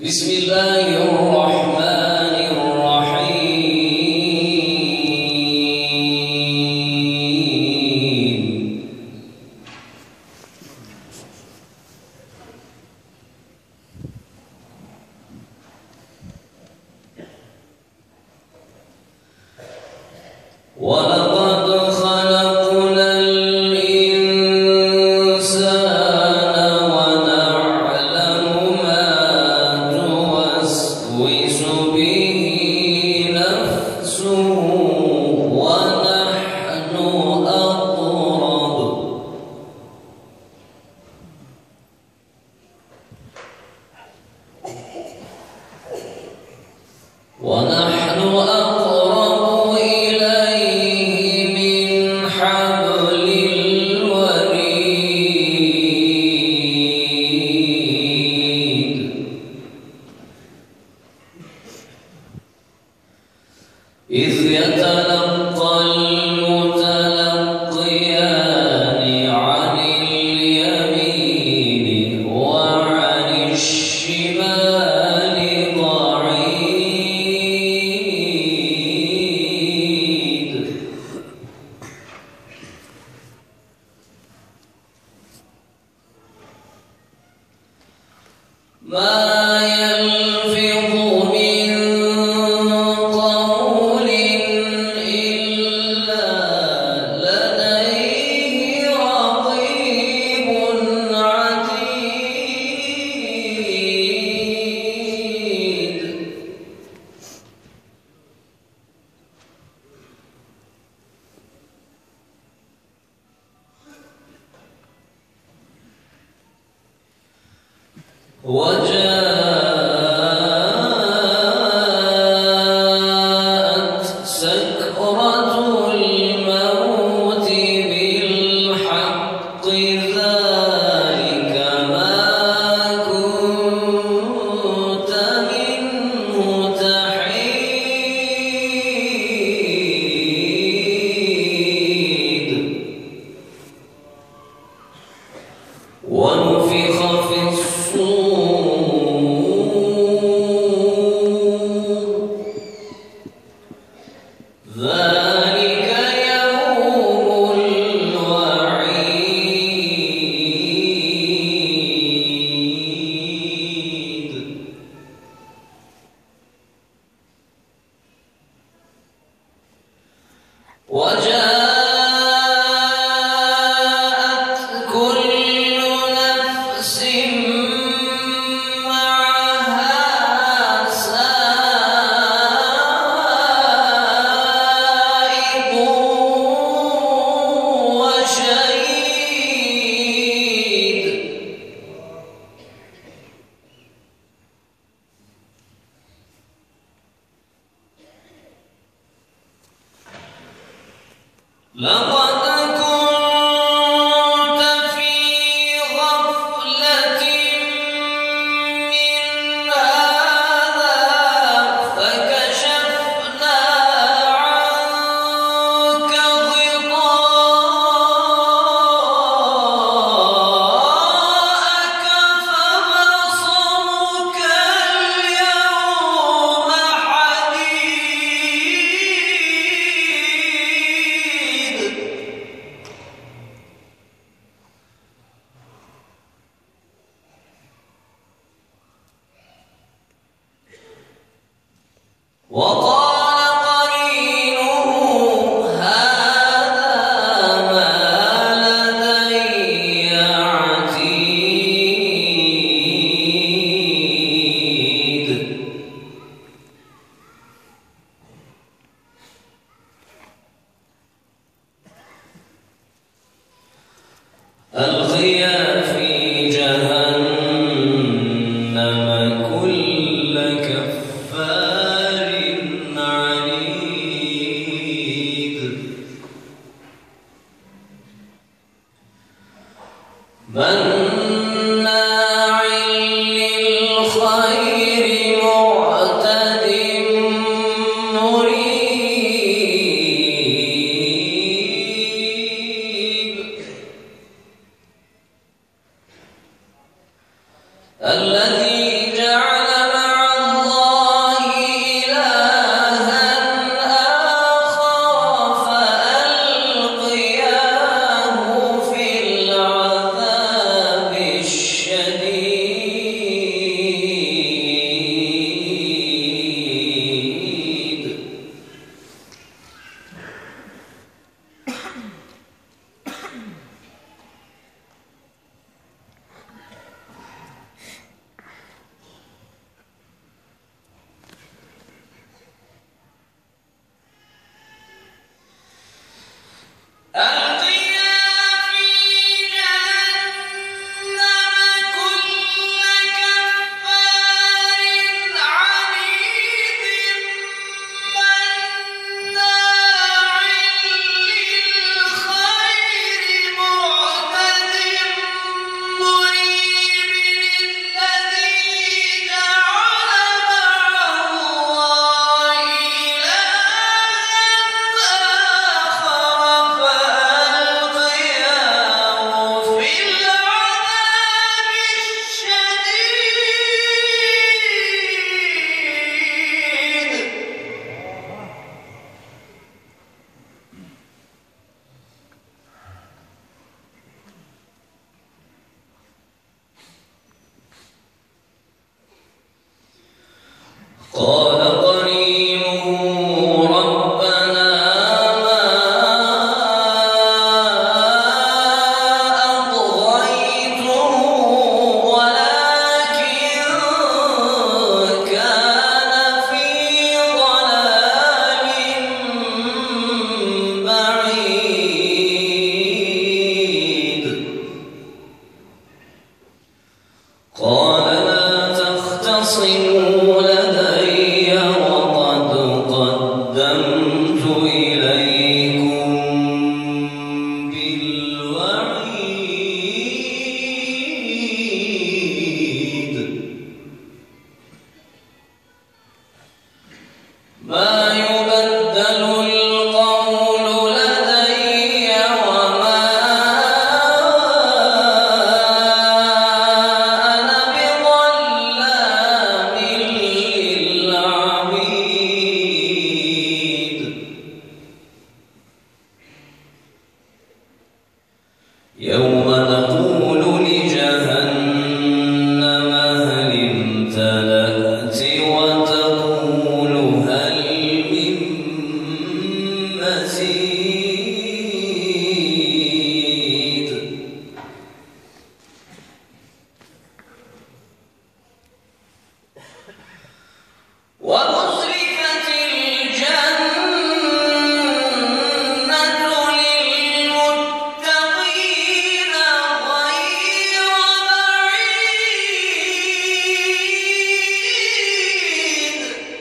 بسم الله الرحمن الرحيم. ولقد خلقنا الإنسان ونعلم ما توسوس به نفسه ونحن أقرب إليه من حبل الوريد إذ يتلقى المتلقيان عن اليمين وعن الشمال قعيد ما يلفظ من قول إلا لديه رقيب عتيد وجاءت سكرة الموت بالحق ذلك ما كنت منه تحيد ونفخ في الصور ذلك يوم الوعيد وجاءت كل نفس معها سائق وشهيد لقد كنت في غفلة من هذا فكشفنا عنك غطاءك فبصرك اليوم حديد وقال قرينه هذا ما لدي عتيد ألقيا في جهنم كل كفار عنيد مناع للخير معتد مريب الذي جعل قال قرينه ربنا ما أطغيته ولكن كان في ضلال بعيد قال لا تختصموا لدي وقد قدمت إليكم بالوعيد ما يبدل القول لدي وما أنا بظلام للعبيد يوم نقول لجهنم هل امتلأت وتقول هل من مزيد وأزلفت الجنة للمتقين غير بعيد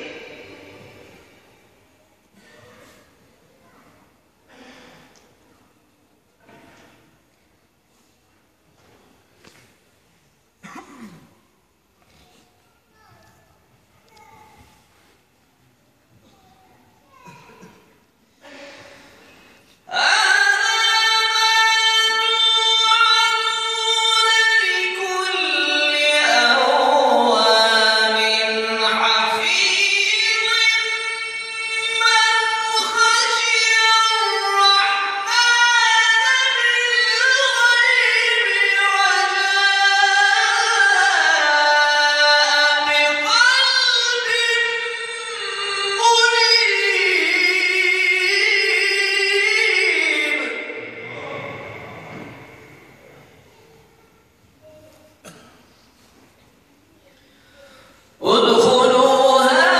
ادخلوها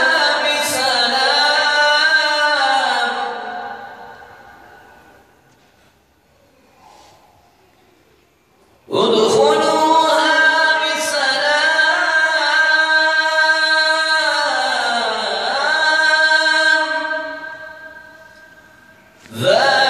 بسلام ادخلوها بسلام